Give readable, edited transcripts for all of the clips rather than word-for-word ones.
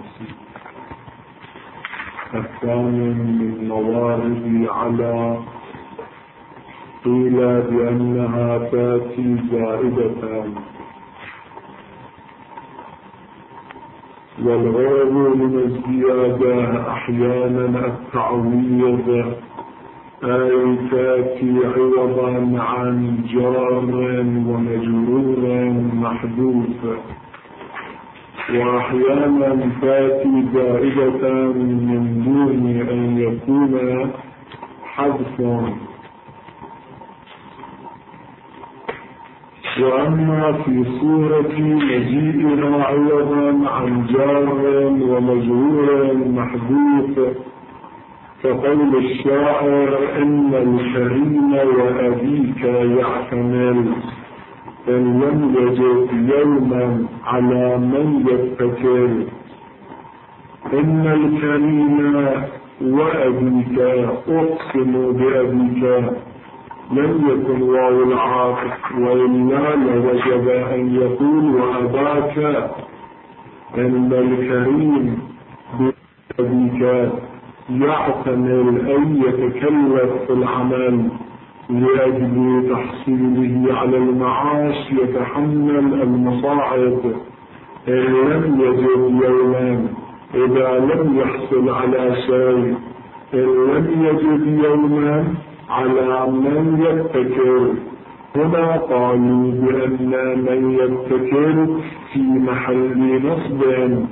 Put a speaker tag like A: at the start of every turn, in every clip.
A: الثاني من موارد على قيل بأنها تأتي زائدة، والغرض من الزيادة أحيانا التعويض، أي تأتي عوضا عن جار ومجرور محذوف، وأحيانا تأتي زائدة من دون أن يكون حذف. وأما في صورة مجيئها عوضا عن جار ومجرور محذوف فقول الشاعر إن الكريم وأبيك يحتمل إن لم يجد يوما على من يتكل. إن الكريم وأبيك أقسم بأبيك لم يكن واو العاطف، وإلا لوجب أن يقول وأباك. إن الكريم بأبيك يعتمل أن يتكلف في العمل لأجل تحصيله على المعاش، يتحمل المصاعب إن لم يجد يوما، إذا لم يحصل على شيء، إن لم يجد يوما على من يتكل. هنا قالوا بأن من يتكل في محل نصب،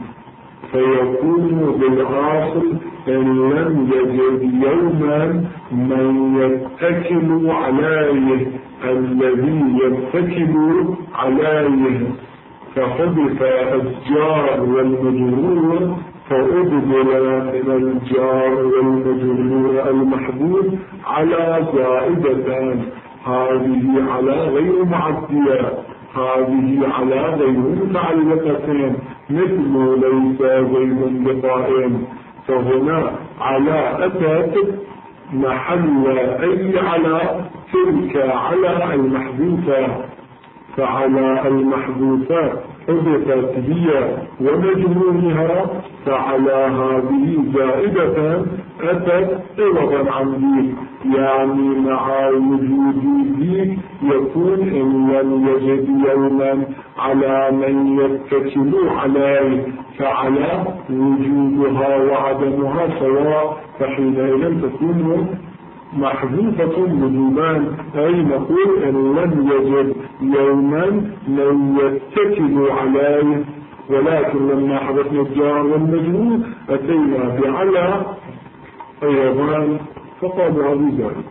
A: فيكون بالعاصل إن لم يجد يوما من يتكل عليه الذي يتكل عليه، فحذف الجار والمجرور فأبدل من الجار والمجرور المحذوف على زائدة، هذه على غير معدية، هذه على غير متعلقة، مثل ليس زيد بقائم. فهنا على أتت محل أي على تلك على المحذوفة، فعلى المحذوفة حذفت هي ومجرورها، فعلى هذه زائدة أتت عوضا عن ذي، يعني مع وجود ذي يكون إن لم يجد يوما على من يتكل عليه، فعلى وجودها وعدمها سواء، فحينئذ تكون محذوفة وجوبان، أي نقول إن لم يجد يوما من يتكل عليه، ولكن لما حذفنا الجار والمجرور أتينا بعلى أيضا فقالوا هذه ذلك.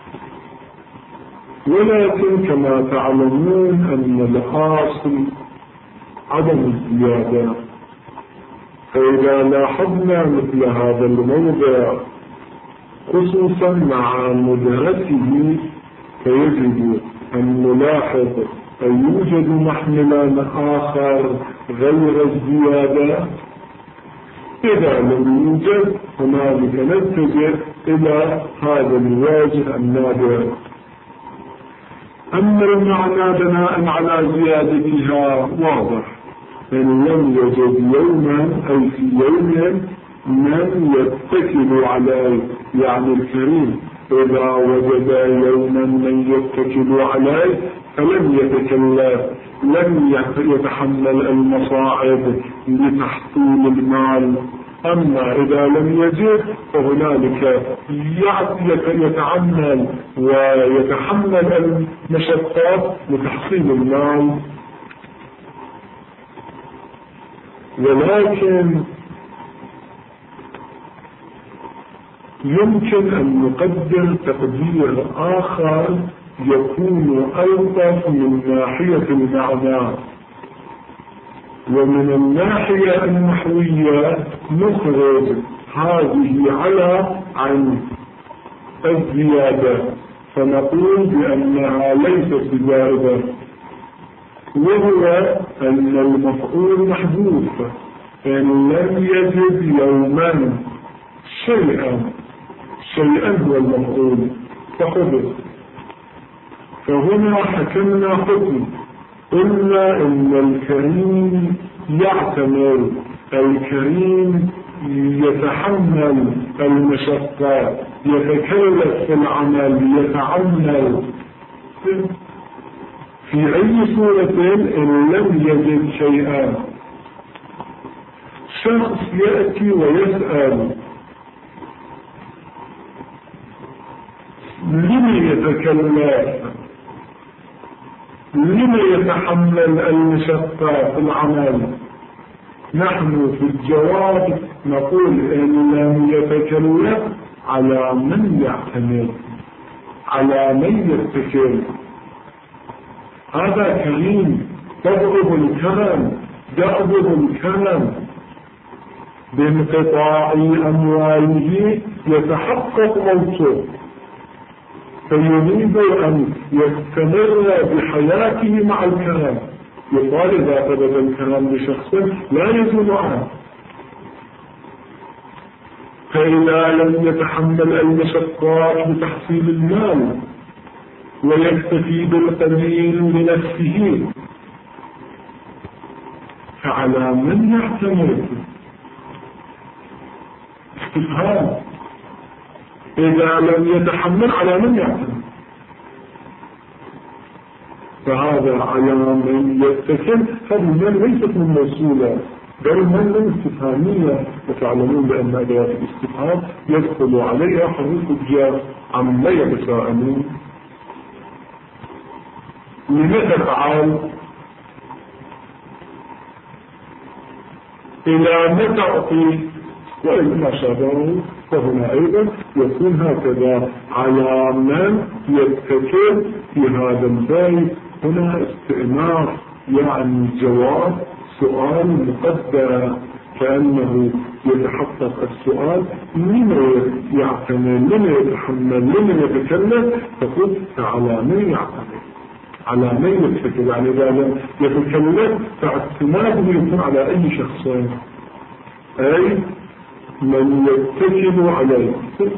A: ولكن كما تعلمون أن الحاصل عدم الزيادة، فإذا لاحظنا مثل هذا الموضع خصوصا مع مدرسه فيجب أن نلاحظ أن يوجد محملا آخر غير الزيادة. إذا لم يوجد هنالك نتجه إلى هذا الواجه النادر. أما المعنى بناء على زيادتها واضح، إن لم يجد يوما أي في يوم من يتكل عليه، يعني الكريم إذا وجد يوما من يتكل عليه فلم يتكلف، لم يتحمل المصاعب لتحصيل المال. أما إذا لم يجد فهنالك يتعمل ويتحمل المشقات لتحصيل المال. ولكن يمكن أن نقدر تقدير آخر يكون ألطف من ناحية المعنى، ومن الناحية النحوية نخرج هذه على عن الزيادة، فنقول بأنها ليست بزائدة، وهو أن المفعول محذوف إن لم يجد يوما شيئا هو المفعول فحذف. فهنا حكمنا حكم، قلنا إن الكريم يعتمل الكريم يتحمل المشقات، يتكلف في العمل، يتعمل في أي صورة إن لم يجد شيئا. شخص يأتي ويسأل لم يتكلف، لم يتحمل المشقة في العمل؟ نحن في الجواب نقول إن لم يتكلف على من يعتمد، على من يتكل. هذا كريم، تضرب الكرم، يأخذ الكرم بانقطاع أمواله يتحقق موته، فيريد أن يستمر بحياته مع الكرم. يقال إذا ثبت الكرم لشخص لا يزول عنه. فإذا لم يتحمل المشقات بتحصيل المال ويكتفي بالقليل لنفسه، فعلى من يعتمد؟ استفهام. إذا لم يتحمل على من يعتمد؟ فهذا على من يتكل. هذه من ليست من موصولة، بل من استفهامية. وتعلمون بأن أدوات الاستفهام يدخل عليها حروف الجر عما يتساءلون. لماذا تفعل؟ إلى متى أعطي؟ وإن شابه فهنا أيضا يكون هكذا على من يتكل في هذا البيت. هنا استئناف، يعني جواب سؤال مقدر، كأنه يتحقق السؤال لمن يعتمد، لمن يتحمل، لمن يتكلم. تقول على من يعتمد، على من يتكلم. يعني إذا لم يتكلم فاعتماده يكون على أي شخص، أي من يتكل عليه.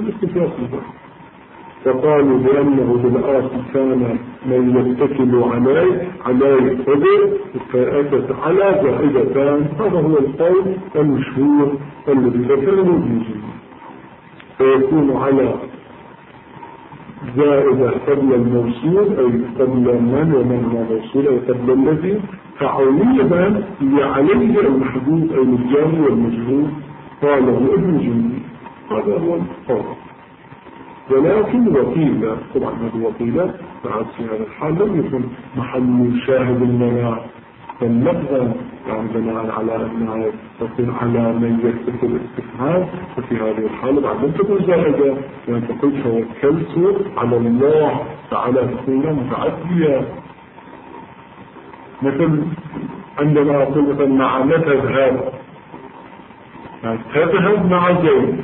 A: فقالوا بأنه بالآخر كان من يتكل عليه فضل، فأتت على زائدتان. هذا هو القول المشهور الذي ذكره ابن جرير. فيكون على زائدة قبل الموصول، أي قبل من ومن هو موصول، أي قبل الذي، فعولية لعليه المحدود أي الجار والمجهول. قاله ابن جرير. هذا هو القول. ولكن وقيل، طبعا هذه وقيلة، فعاد في هذا الحال لم يكن محل شاهد لنا فاللفظ، يعني بناء على أنها تكون على من يكتب الاستفهام. ففي هذه الحالة بعد لم تكن زائدة، يعني تقول توكلت على الله تعالى، تكون متعدية. مثل عندما أقول مثلا مع تذهب، يعني تذهب مع زيد،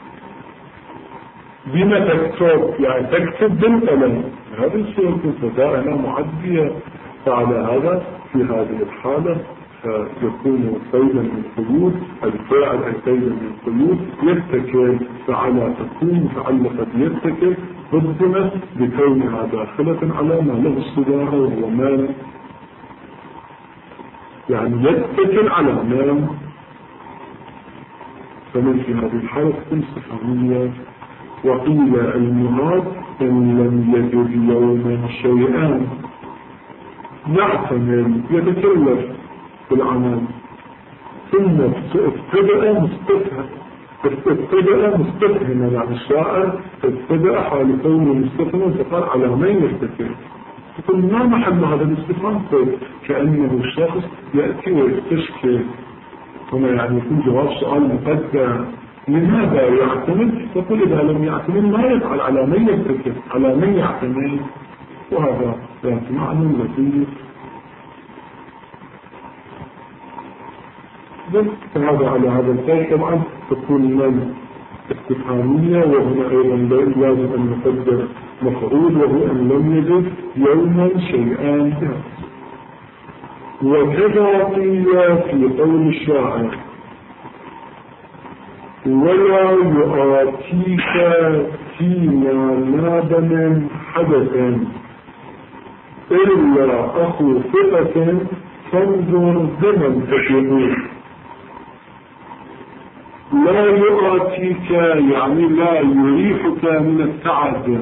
A: بما تكتب، يعني تكتب بالقلم. هذه الشيء فتاة هنا معدية. فعلى هذا في هذه الحالة فيكون قيدا من قيود الفاعل، أي قيدا من قيود يتكل. فعلى تكون متعلقة يتكل ضدنا بكونها داخلة على ما له الصداقة، وهو مال، يعني يتكل على مال. فمن في هذه الحالة تكون استفهامية. وقيل المراد إن لم يجد يوما شيئا، يعتمد، يتكلف في العمل، ثم ابتدأ مستفهما، يعني الشاعر ابتدأ حال كونه مستفهما فقال على من يستفهم. تقول ما محل هذا الاستفهام؟ كأنه الشخص يأتي ويستشكي. هنا يعني يكون جواب سؤال مقدر، لماذا يعتمد؟ يقول إذا لم يعتمد ما يفعل، على من يتكل، على من يعتمد. وهذا يعني معنى لطيف. فهذا على هذا القول طبعا تكون من استفهامية. وهنا أيضا لازم أن نقدر مفعول، وهو أن لم يجد يوما شيئا. وكذا قيل في قول الشاعر ولا يؤتيك فيما ناب من حدث إلا أخو ثقة فانظر بمن تشهد. لا يؤتيك يعني لا يريحك من التعب،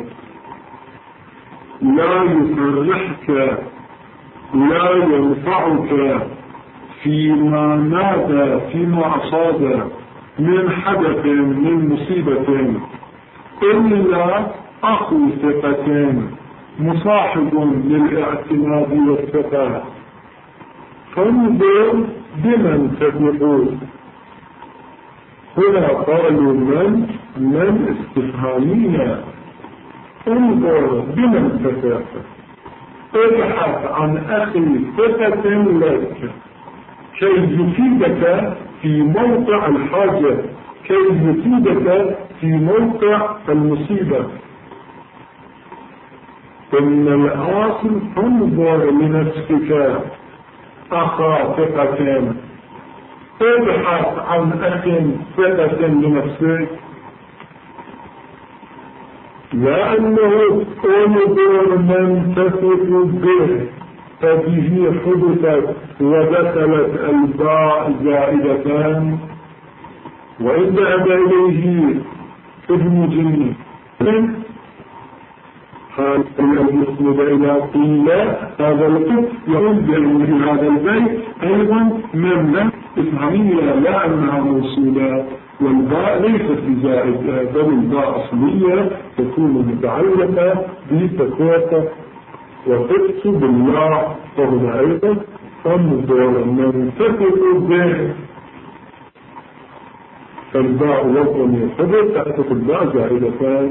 A: لا يفرحك، لا ينفعك فيما نادى فيما أصاب من حدث من مصيبة إلا أخو ثقة مصاحب للاعتماد والثقة. فانظر بمن تثق. هنا قالوا من استفهامية. انظر بمن تثق، ابحث عن أخي ثقة لك كي يفيدك في موقع الحاجة، كي يفيدك في موقع المصيبة. إن الأصل انظر لنفسك أخا ثقة، ابحث عن أخ ثقة لنفسك، لأنه انظر من تثق به فبه حدثت ودخلت الباء زائدتان. وإن ذهب إليه ابن جني قال المسند إلى قيل هذا القط يقول بأن هذا البيت أيضا مملة إفهامية لا أنها موصولة، والباء ليست بزائدة بل الباء أصلية تكون متعلقة بتكوة وتكتب بالله. فهنا أيضا انظر من تثق به، فالباء وضع يحدث تأتي الباء زائدتان.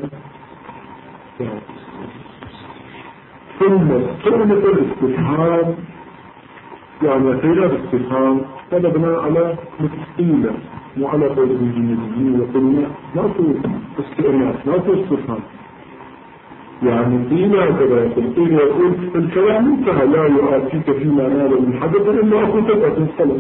A: ثم كلمة الاستفهام يعني خير الاستفهام هذا بناء على متقيلة وعلى قول الجنيديين وقلنا لا تقول استئناف لا تقول استفهام. يعني قيل هكذا يقول الكلام انتهى لا يؤتيك فيما نال من حدث إلا أخو ثقة خلص.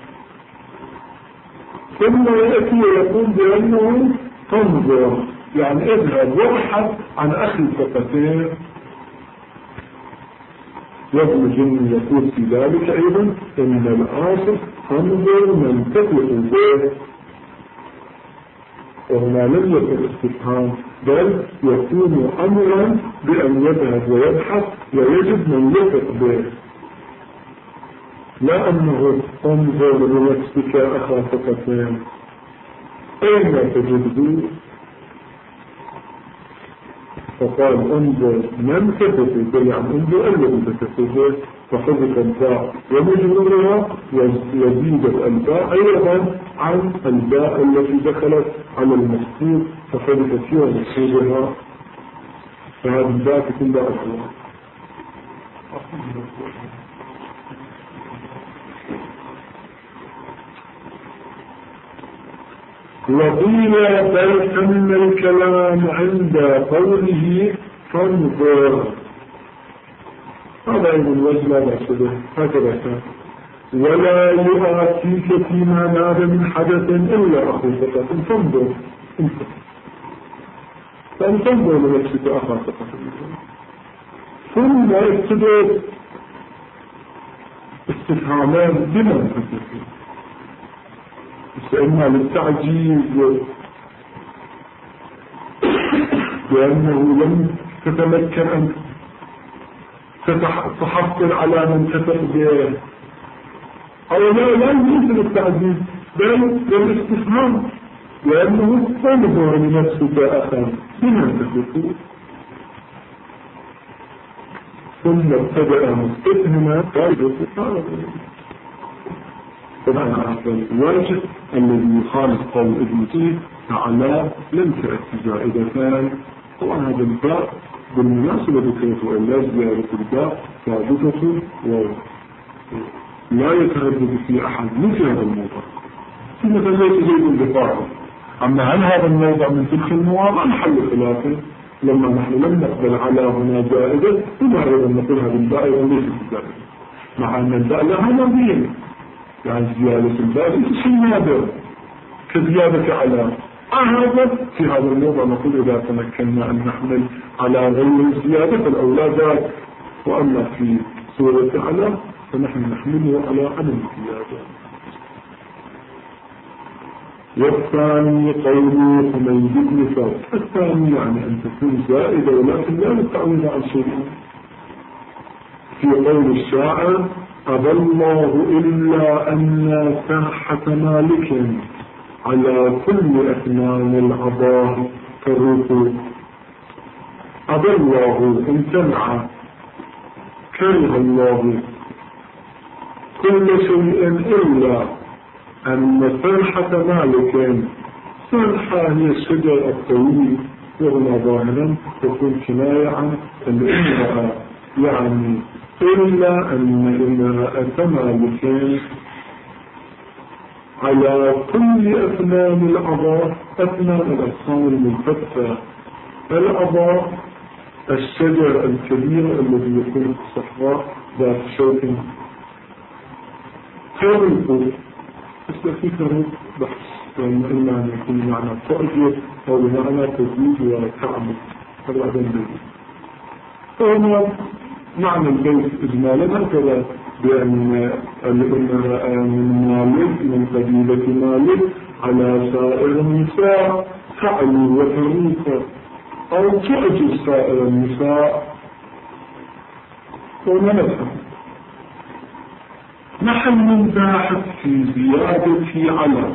A: ثم يأتي ويقول بأنه تنظر يعني اذهب وابحث عن أخي ثقتين. وابن جن يقول في ذلك أيضا إن الآصل انظر من تثق به، وهنا لم يكن استفهام بل يكون أمرا بأن يذهب ويبحث ويجد من يثق به، لا أنه انظر لنفسك أخا ثقتين أين تجده. فقال انظر من تثق به يعني انظر الذي تثق به، فحذف الباء ومجرورها وزيدت الباء أيضا عن الباء التي دخلت على المذكور فحذفت فيها مذكورها، فهذه الباء تكون باء الله. وقيل بل أن الكلام عند قوله فانظر، هذا أيضا الوجه لا بأس به هكذا كان. ولا يؤتيك فيما نال من حدث إلا أخو ثقة، فانظر فأن تنظر لنفسك أخا ثقة. ثم ابتدأ استفهامان بمن تثق، إما للتعجيز لأنه لم تتمكن أن تحصل على من تثق به، أو لا يمكن التعجيز بل للاستفهام لأنه تنظر لنفسك أخا بمن تثق. ثم ابتدأ مستفهما قال طبعا الواجب الذي يخالف قول ابن سيد تعالى لم تأتي زائدتان. طبعا هذا الباء بالمناسبة ذكرت وإلا زيادة الباء ثابتة ولا يتردد في أحد مثل هذا الموضوع، ثم ليس زيد بفاعل. أما هل هذا الموضع من تلك المواضع محل خلافه، لما نحن لم نقبل على هنا زائدة ثم أيضا نقول هذا الباء ليس زائدة، مع أن الباء لها نظير يعني زيادة الباء ليس شيء نادر كزيادة على هذا. في هذا الموضع نقول إذا تمكنا أن نحمل على غير الزيادة فالأولى ذات، وأما في سورة على فنحن نحمله على عدم الزيادة. والثاني قوله حميد بن ثابت. الثاني يعني أن تكون زائدة ولكن لا تتعود عن شيء. في قول الشاعر أبى الله إلا أن سرحة مالك على كل أثنان العضاء كالروح. أبى الله امتنع كره الله كل شيء إلا أن سرحة مالك، سرحة هي الشجر الطويل وهنا ظاهرا تكون كناية عن الامرأة، يعني إلا أن امرأة مالك على كل أثنان الأعضاء، أثنان الأجسام المنفتحة. الأعضاء الشجر الكبير الذي يكون في الصحراء ذات شوك كروب. بس في كروب بحث إما أن يكون معنى تأجر أو بمعنى تزيد وتعمل هذا البيت. فهنا معنى البيت إجمالا هكذا، بأن الامرأة من مالك من قبيلة مالك على سائر النساء تعلو وتروق أو تعجب سائر النساء. ونفهم نحن باحث في زيادة على.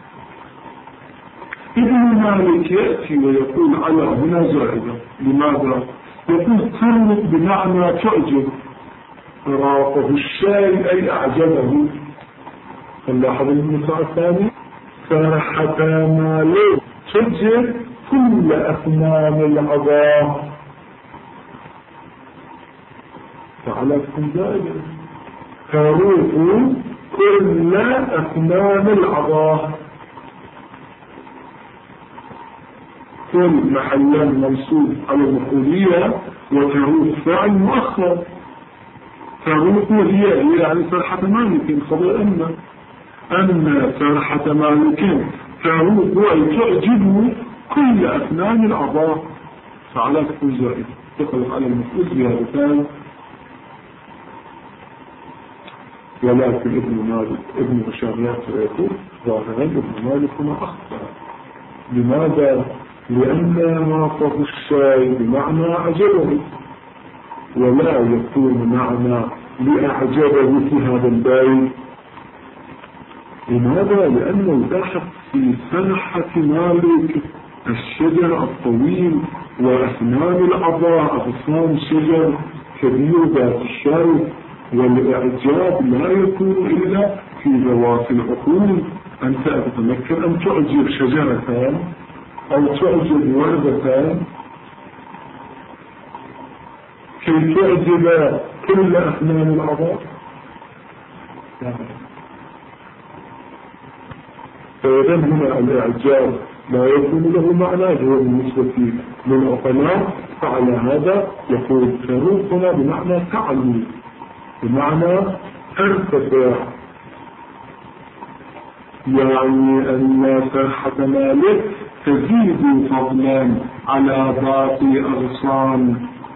A: ابن مالك يأتي ويقول على هنا زائدة. لماذا؟ يقول تروق بمعنى تعجب، راقه الشاي أي أعجبه. فلاحظ المثال الثاني فرحة مالك تجد كل أثنان العظام، فعلى تكون زائدة تروق كل أثنان العظام. كل محلا منصوب على المفعولية وتروق فعل مؤخر. تروق هي يعني فرحة مالك خبر أن فرحة مالك تروق أي تعجب كل أثنان الأعضاء، فعلى تكون زائدة تخلق على المفعول زيادتان. ولكن ابن هشام يقول ظاهرا ابن مالك هنا أخطأ. لماذا؟ لأن راقه الشاي بمعنى أعجبه، ولا يكون معنى لأعجبه في هذا البيت. لماذا؟ لأنه دخل في فرحة مالك الشجر الطويل وأثنان الأعضاء، أغصان شجر كبير ذات الشوك، والإعجاب لا يكون إلا في ذوات العقول. أنت أتذكر أن تعجب شجرتان أو تعجب وردتان كي تعجب كل أثنان الأعضاء. فإذا هنا الإعجاب لا يكون له معنى هو بالنسبة للعقلاء. فعلى هذا يقول تروق هنا بمعنى تعلي، بمعنى ارتفع، يعني أن فرحة مالك تزيد فضلا على باقي أغصان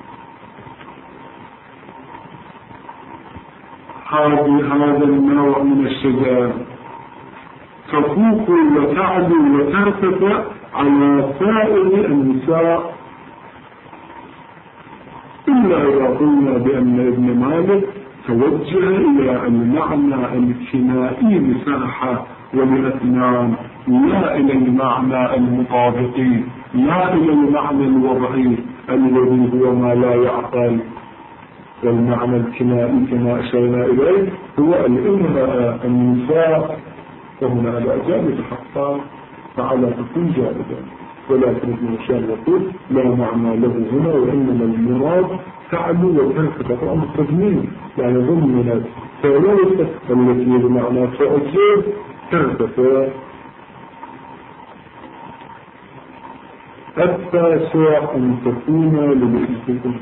A: هذا النوع من الشجر، تفوق وتعلو وترتفع على سائر النساء. إلا إذا قلنا بأن ابن مالك توجه إلى المعنى الكنائي لفرحة ولأثنان، لا إلى المعنى المطابقي، لا إلى المعنى الوضعي الذي هو ما لا يعقل. والمعنى الكنائي كما أشرنا إليه هو الامرأة النساء، فهنا الأعجاب يتحقق فعلى تكون جائزة. ولكن ابن هشام يقول لا معنى له هنا، وإنما المراد تعلو وترتفع. طبعا التضمين يعني ضمنت ثلاثة التي بمعنى تعجب ترتفع. التاسع أن تكون للإنسان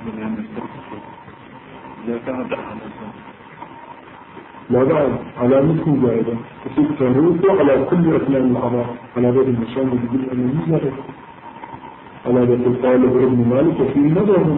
A: لا بعد على مثل زائدة تصير تروق على كل أثنان الأعضاء. على باب المشام يقول أنه مزارة على باب الطالب ابن مالك وفيه نظر.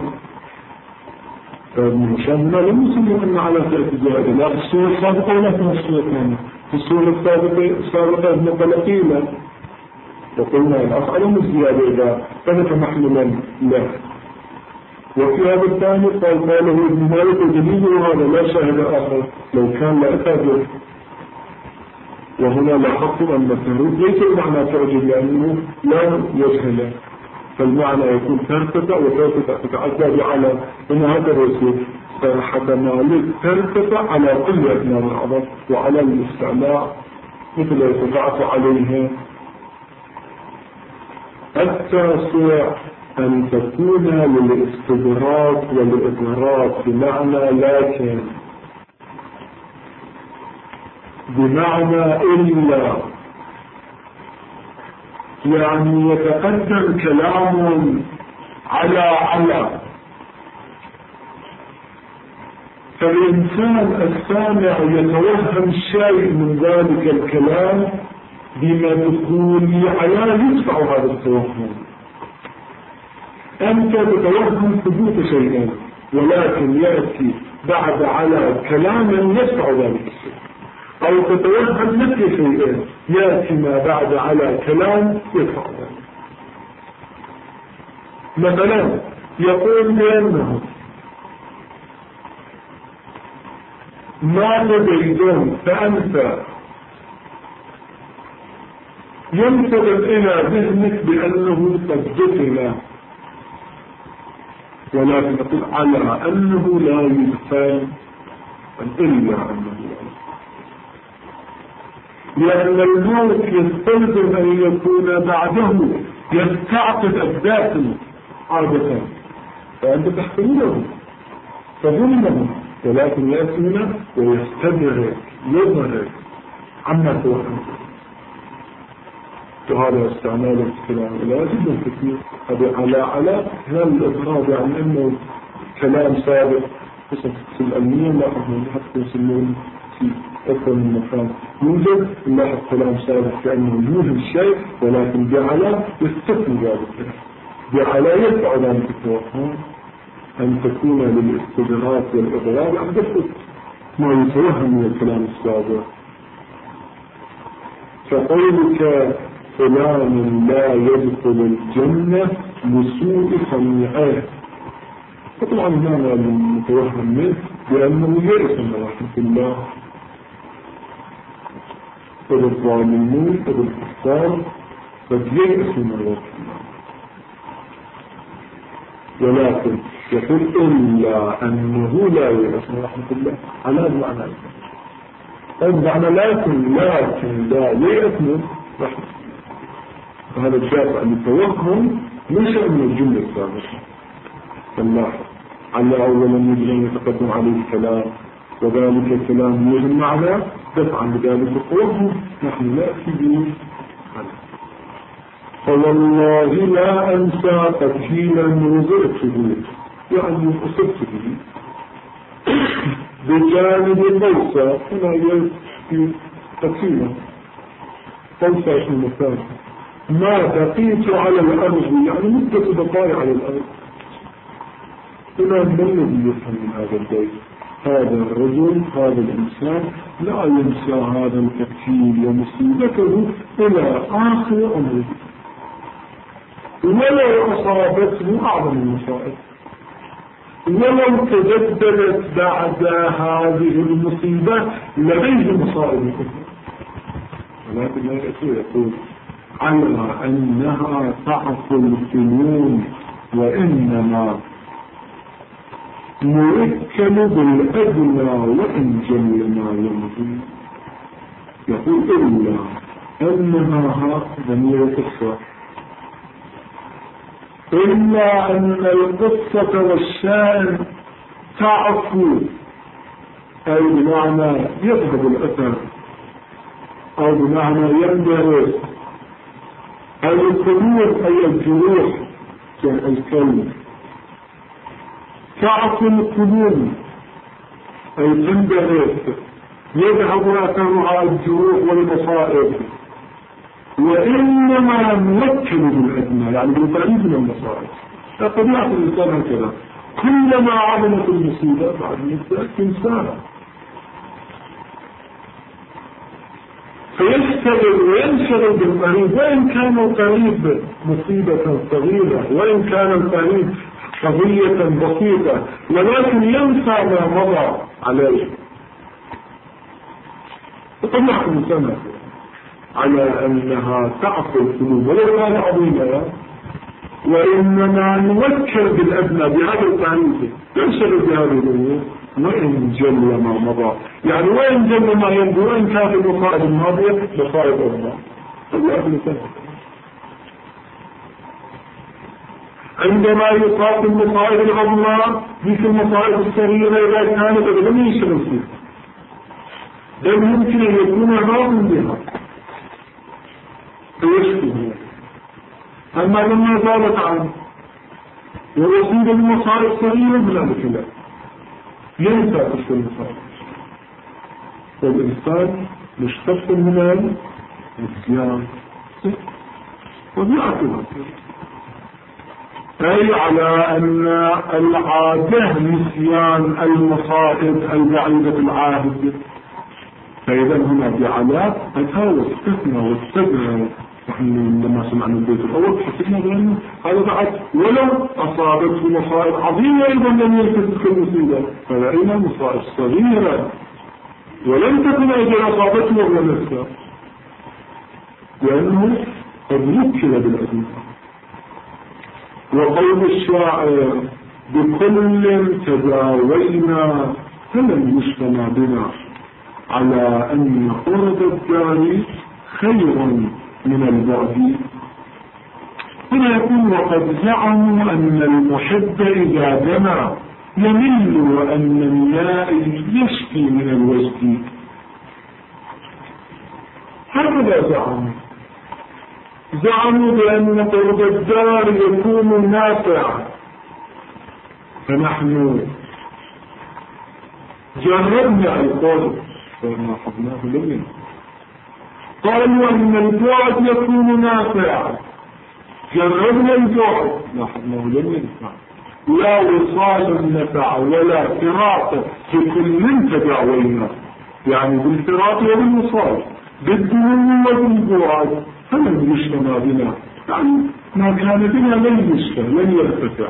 A: فابن هشام هنا لم يسمى أن على ثلاث زائدة، لا في الصورة السابقة ولا في الصورة الثانية. في الصورة السابقة ابن قيلة، وقلنا الأفعل الزيادة إذا ثبت محملا له. وفي هذا الثاني قاله ابن مالك ودليله هذا لا شاهد آخر لو كان لأتى به. وهنا لاحظت أن التهريب ليس المعنى تعجب لأنه لا يجهل، فالمعنى يكون ترتفع وترتفع تتعدى بعلى. هنا هذا الرسول صراحة مالك ترتفع على كل أبناء العرب وعلى الاستعلاء مثل ارتفعت عليه. التاسع أن تكون للاستدراك والإضراب بمعنى لكن، بمعنى إلا، يعني يتقدم كلام على فالإنسان السامع يتوهم شيء من ذلك الكلام بما تقول على يدفع هذا التوهم. أنت تتوهم ثبوت شيئا ولكن يأتي بعد على كلام يدفع ذلك الشيء، أو تتوهم نفي شيئا يأتي ما بعد على كلام يدفع ذلك. مثلا يقول بأنه ما زيد فأنت ينتبه إلى ذهنك بأنه قد دفن، ولكن نقول على أنه لا يدفن إلا أنه لا يدفن، لأن الموت يستلزم أن يكون بعده يستعقد الداخل عادة، فأنت تحتمله فظلمه، ولكن يأتينا ويستدرك يظهر عما توهم. وهذا استعمال الكلام لا جدا كثير. هذا على هذا الإضراب، يعني أنه كلام سابق قصة الأمنية لاحظوا حتى يسمون في أكثر من مكان يوجد نلاحظ كلام سابق كأنه يوهم الشيء، ولكن بعلى يستثني ذلك، بعلى يدفع ذلك التوهم. أن تكون للاستدراك والإضراب عن دفع ما يتوهم من الكلام السابق. فقولك فلان لا يدخل الجنة لسوء صنيعه، فطبعا هذا المتوهم منه لأنه يئس من رحمة الله. فالظالمون والكفار قد يئسوا من رحمة الله، ولكن يقول إلا أنه لا يئس من رحمة الله على المعنى. المعنى لكن لا يئس من رحمة الله. وهذا الشافع التوهم نشأ من الجملة السابقة. فالله على أولا يجب يتقدم عليه الكلام، وذلك الكلام يجب معنى دفعا بذلك التوهم نحن نأتي به. فوالله لا أنسى قتيلا وزرته، يعني أصبت به بجانب قوسة. هنا يأتي قتيلا قوسة في المكان ما بقيت على الأرض، يعني مدة بقايا على الأرض. هنا من الذي يفهم من هذا البيت؟ هذا الرجل هذا الإنسان لا ينسى هذا القتيل ومصيبته إلى آخر عمره، ولو أصابته أعظم المصائب، ولو تجددت بعد هذه المصيبة لديه مصائب كثيرة، ولكن لا يقول على أنها تعصي الفنون، وإنما موكل بالأدنى وإن جل ما يمضي. يقول إلا أنها ضمير قصة، إلا أن القصة والشان تعفو، أي بمعنى يذهب الأثر، أو بمعنى يندرس. القلوب أي الجروح كالكلب، تعفو القلوب أي تندرس، يذهب أثرها الجروح والمصائب. وإنما نوكل بالأدنى، يعني بالبعيد من المصائب. فطبيعة الإنسان هكذا، كلما عظمت المصيبة بعد مدة تنساها. فيشتغل وينشغل بالقريب وإن كان القريب مصيبة صغيرة وإن كان القريب قضية بسيطة، ولكن ينسى ما مضى عليه. وطبعا سنة على أنها تعقل القلوب ولو كان عظيمة، وإنما نذكر بالأدنى بهذا القريب ينشغل بهذه الأمور وإن جل ما مضى، يعني وإن جل ما يمضي وإن كانت المصائب الماضية مصائب أخرى. عندما يقاس المصائب العظمى مثل المصائب الصغيرة إذا كانت لم يشغل فيها، بل يمكن أن يكون راض بها فيشكي. أما لما زالت عنه ويصيب المصائب صغيرة بلا ذلك ينسى تلك المصائب. والإنسان مشتق من النسيان وبيعتبر، أي على أن العادة نسيان المصائب البعيدة العاهد. فإذا هنا جعل أتاوى استثنى واستثنى. نحن لما سمعنا البيت الأول حسبنا بأنه هذا بعد ولو أصابته مصائب عظيمة أيضا لم يلتفت المصيبة، فرأينا مصائب صغيرة ولم تكن أجل أصابته وهو نفسه، لأنه قد يبكر بالأدنى. وقول الشاعر بكل تداوينا فلم يجتمع بنا على أن قرب الدار خير من البعد. هنا يقول وقد زعموا أن المحب إذا دنا يمل وأن النائي يشكي من الوجد. هكذا زعموا بأن قرب الدار يكون نافع، فنحن جربنا القرب فما حبناه لمن قالوا أن البعد يكون نافع، جربنا البعد ما حبناه لم ينفع. لا وصال نفع ولا فراق في كل تداوينا، يعني بالفراق وبالوصال بالدنو وبالبعد فلن يشتمى بنا، يعني ما كان بنا لن يشتمى لن يرتفع.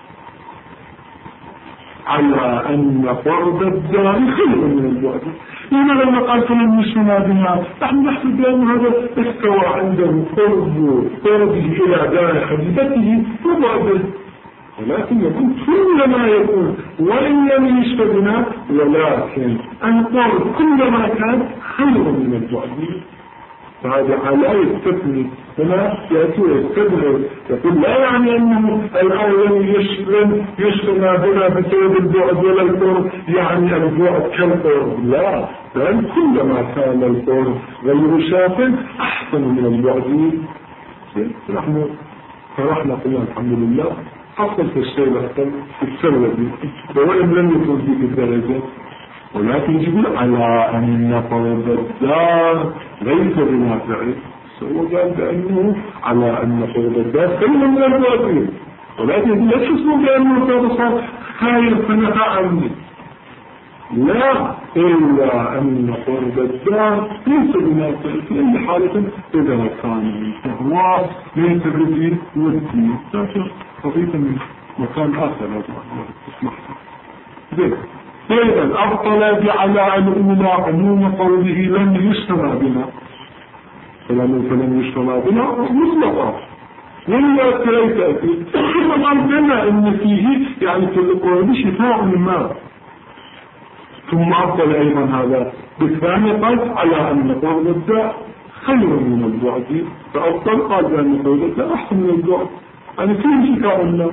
A: على أن قرب الدار خير من البعد. لما لما قال فلن يشتمى بنا نحن نحسب بأن هذا استوى عنده قربه إلى دار حبيبته وبعده، ولكن يكون كلما يكون وإن لم يشتبنا، ولكن القرب كلما كان خير من البعد. فهذا على يستثني هنا يأتي ويستدعي يقول لا يعني أنه الأول يشتمى بنا بسبب البعد ولا القرب، يعني البعد كالقرب، لا، بل كلما كان القرب غير شاف أحسن من البعد. نحن فرحنا قلنا الحمد لله حصل في الشيء الأحسن في السنة دي، وإن لم يكن في الدرجة، ولكن يقول على أن قرب الدار ليس بنافع. هو قال بأنه على أن قرب الدار خير من البعد، ولكن لا تسمو بأنه هذا صار خير فنفع عني، لا، إلا أن قرب الدار ليس بنافع في أي حالة إذا كان الإهواء ليس بدين والدين تأثير خطيطا من مكان آخر. اسمح ذلك إذن أبطل على الأولى عموم قوله لم يشتمع بنا، فلم يشتمع بنا مطلقا ولا تأتي ثم قلنا إن فيه يعني في القرآن شفاء ما، ثم أبطل أيضا هذا بالثاني قال على أن قول الداء خير من البعد، فأبطل قال بأن قول الداء أحسن من البعد، يعني فيه شفاء ما.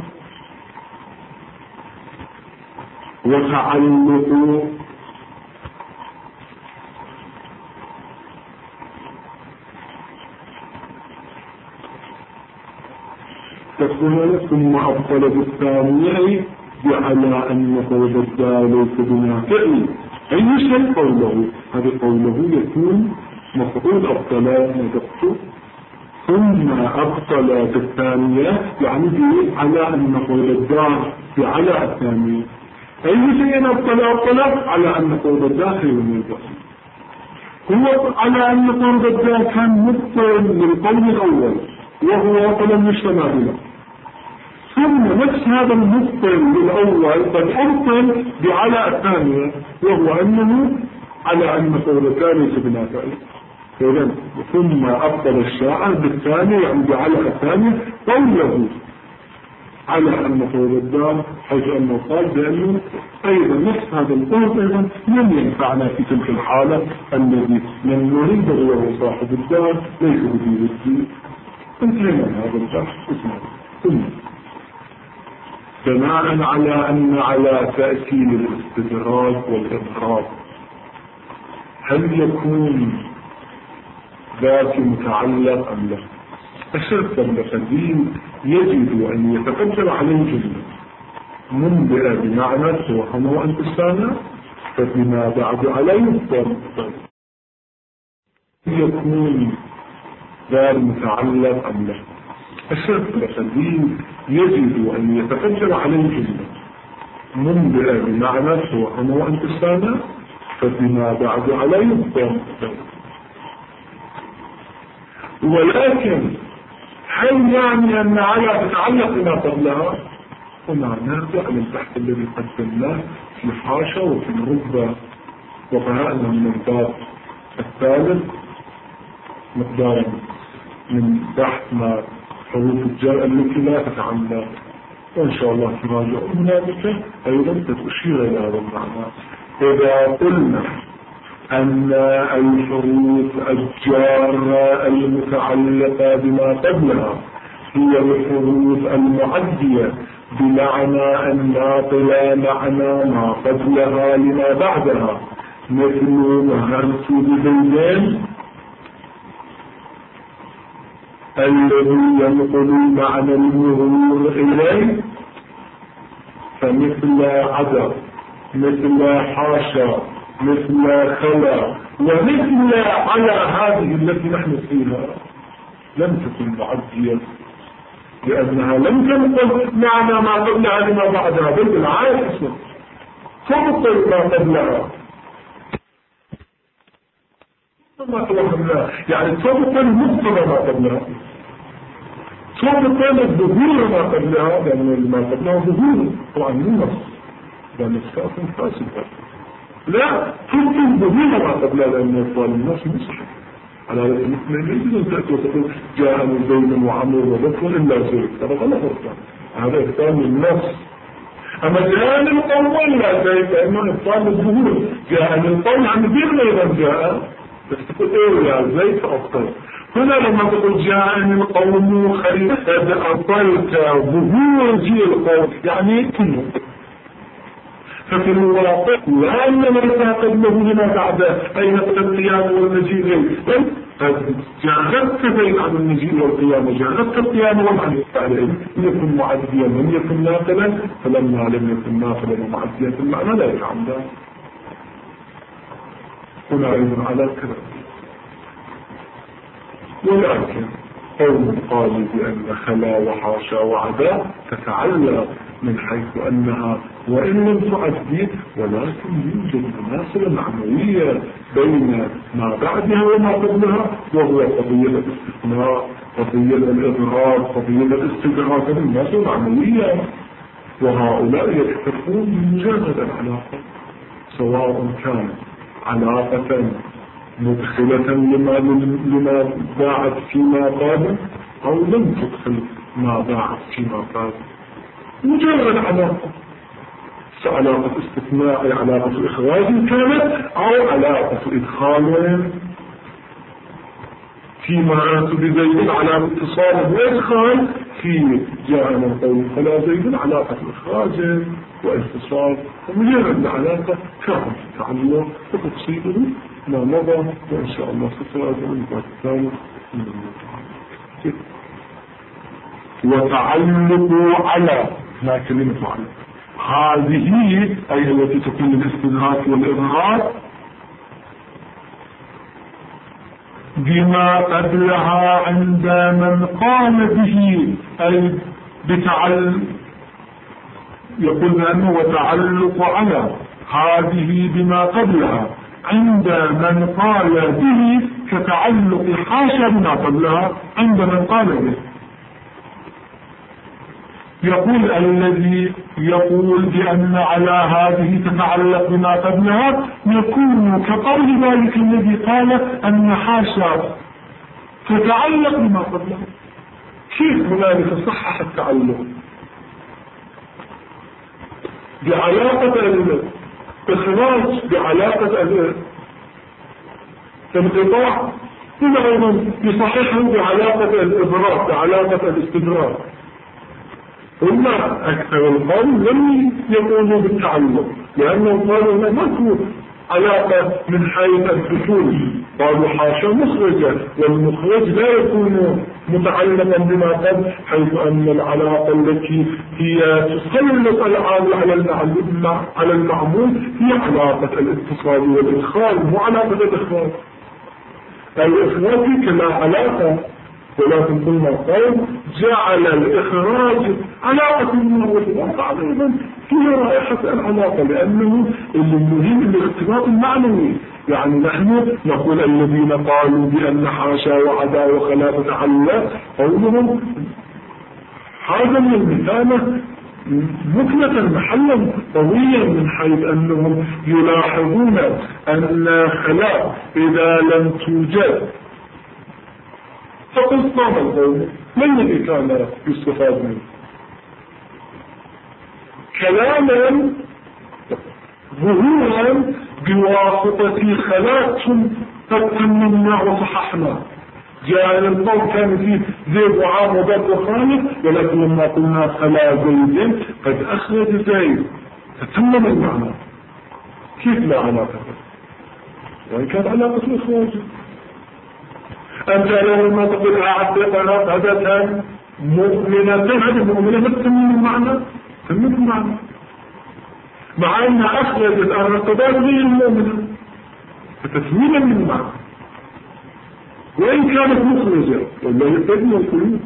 A: وتعلق تكون ثم أبطل بالثانية على أن قول الداء ليس بنافع أي شيء قوله، هذا قوله يكون مفعول أبطل نجبته ثم أبطل بالثانية، يعني على أن قول الداء على الثانية أي شيء أبطل على أن قول الداخل من البعد. هو على أن قرب الدار كان مبطل للقول الأول وهو فلم يجتمع بنا، ثم نفس هذا المبطل للأول قد أبطل بعلى الثانية، وهو أنه على أن قولتان ليس بنافعين. ثم أبطل الشاعر بالثانية يعني بعلى الثانية قوله على أن قول الدار، حيث أنه قال بأنه أيضا نفس هذا القول أيضا لم ينفعنا في تلك الحالة الذي من نريد هو صاحب الدار ليس بدين الدين. انتهينا من هذا البحث. ثم بناء على أن على تأكيد الاستدراج والإضراب هل يكون ذات متعلق أم لا؟ الشرط المقدم يجب أن يتقدم عليه جملة منبئة بمعنى توهم وأنت السامع، فبما بعد عليه الضرب يكون ذات متعلق أم لا؟ الشرط المقدم يجب أن يتقدم عليه جملة منبئة بمعنى توهم وأنت السامع، فبما بعد عليه الضرب. ولكن هل يعني أن على تتعلق بما قبلها؟ هنا نرجع للبحث الذي قدمناه في حاشا وفي الرتبة، وقرأنا من الباب الثالث مقدارا من بحث ما حروف الجر التي لا تتعلق، وإن شاء الله تراجع هنالك أيضا تشير إلى هذا المعنى. إذا قلنا أن الحروف الجارة المتعلقة بما قبلها هي الحروف المعدية بمعنى الناقلة معنى ما قبلها لما بعدها، مثل مهرت بزيدين الذي ينقل معنى المرور إليه، فمثل عدد مثل حاشا مثل خلا ومثل على هذه التي نحن فيها لم تكن معدية، لأنها لم تنقل معنى ما قبلها لما بعدها، بل بالعكس تبطل ما قبلها. ما توهمنا يعني تبطل مقتضى ما قبلها، تبطل الظهور ما قبلها، لأن ما قبلها ظهور طبعا من نص لأن الساس فاسدة، لا تبطل ظهور ما قبلها لأن يطال الناس مصر على الاثنين. يجب أن تأتي وتقول جاءني زيد وعمر وبكر إلا زيد، هذا غلط أصلا، هذا إبطال النص. أما جاءني القوم لا زيد لأنه إبطال الظهور، جاءني القوم عن دين أيضا جاء، بس تقول إيه يا زيد فأبطل. هنا لما تقول جاءني القوم خريفة أبطلت ظهور جيل القوم يعني كله. ففي الواقع لأن ما قبله لما بعده أي نقل القيام والمجيء جاهدت بين عن المجيء والقيام، جاهدت القيام والمعنى عليه يكن معديا لم يكن ناقلا، فلما لم يكن ناقلا ومعديا في المعنى لا يتعمد. هنا أيضا على الكلام. ولكن قوم قالوا بأن خلا وحاشا وعدا تتعلق من حيث أنها وإن لم تؤدي ولكن يوجد مناسبة معنوية بين ما بعدها وما قبلها، وهو قضية الاستثناء، قضية الإضراب، قضية الاستدراك، مناسبة معنوية. وهؤلاء يكتفون بمجرد العلاقة، سواء كانت علاقة مدخلة لما باعت فيما قادم أو لم تدخل ما باعت فيما قادم، مجرد علاقة، علاقة استثناء، علاقة إخراج كانت أو علاقة إدخال فيما أنت بزيد، علاقة اتصال وإدخال في جاءنا القول فلا زيد، علاقة إخراج واتصال، ومجرد العلاقة كانت تعلق وتفصيله ما مضى، وإن شاء الله ستراجع الباب الثالث من الموضوع. وتعلق على ما كلمة على هذه أي التي تكون الاستدراك والإظهار بما قبلها عند من قام به، أي يقول أنه وتعلق على هذه بما قبلها عند من قال به كتعلق حاشا بما قبلها عند من قال به. يقول الذي يقول بأن على هذه تتعلق بما قبلها يكون كقول ذلك الذي قال أن حاشا تتعلق بما قبلها. كيف هنالك صحح التعلق بعلاقة الإخراج بعلاقة الانقطاع، هنا أيضا يصححه بعلاقة الإبراء بعلاقة الاستدراك. هنا أكثر القوم لم يقولوا بالتعلق لأنهم قالوا لا ماكو علاقة من حيث الدخول، قالوا حاشا مخرجة، والمخرج لا يكون متعلقا بما قبل، حيث أن العلاقة التي هي تسلط العامل على المعمول هي علاقة الاتصال والإدخال، مو علاقة الإخراج. الإخراج كما علاقة، ولكن قلنا قوم جعل الإخراج علاقة منه والواقع أيضا فيها رائحة العلاقة، لأنه المهم الاختلاط المعنوي. يعني نحن نقول الذين قالوا بأن حاشا وعدا وخلا تتعلق قولهم هذا من المثانة مكنة محلا قويا، من حيث أنهم يلاحظون أن خلا إذا لم توجد فقل صام القوم من الذي كان يستفاد منه كلاما ظهورا بواسطة خلاء قد تممنا وصححنا. جاء القوم كان فيه زيد وعام وضد وخالد، ولكن لما قلنا خلاء زيد قد أخرج زيد فتمم المعنى. كيف لا علاقة؟ وإن كانت علاقة الإخراج. أنت لما تقول أعدت عدتها مؤمنة عدد مؤمنة ما تتمم المعنى؟ تمم المعنى مع أنها أخرجت الارتباط غير المؤمنة فتتميما من المعنى، وإن كانت مخرجة ولا يتبنى القلوب.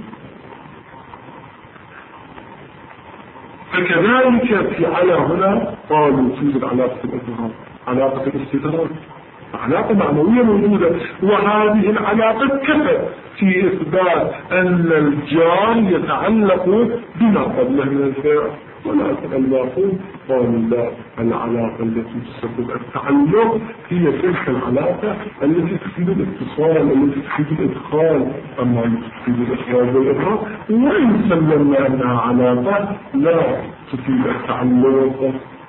A: فكذلك في على هنا قالوا توجد علاقة الإظهار، علاقة الاستدراك، علاقة معنوية موجودة، وهذه العلاقة كفت في إثبات أن الجار يتعلق بما قبله من الفعل، ولكن الباقون قالوا لا، العلاقة التي تسبب التعلق هي تلك العلاقة التي تفيد الاتصال، التي تفيد الإدخال، أما التي تفيد الإخراج والإبراء وإن سلمنا أنها علاقة لا تفيد التعلق.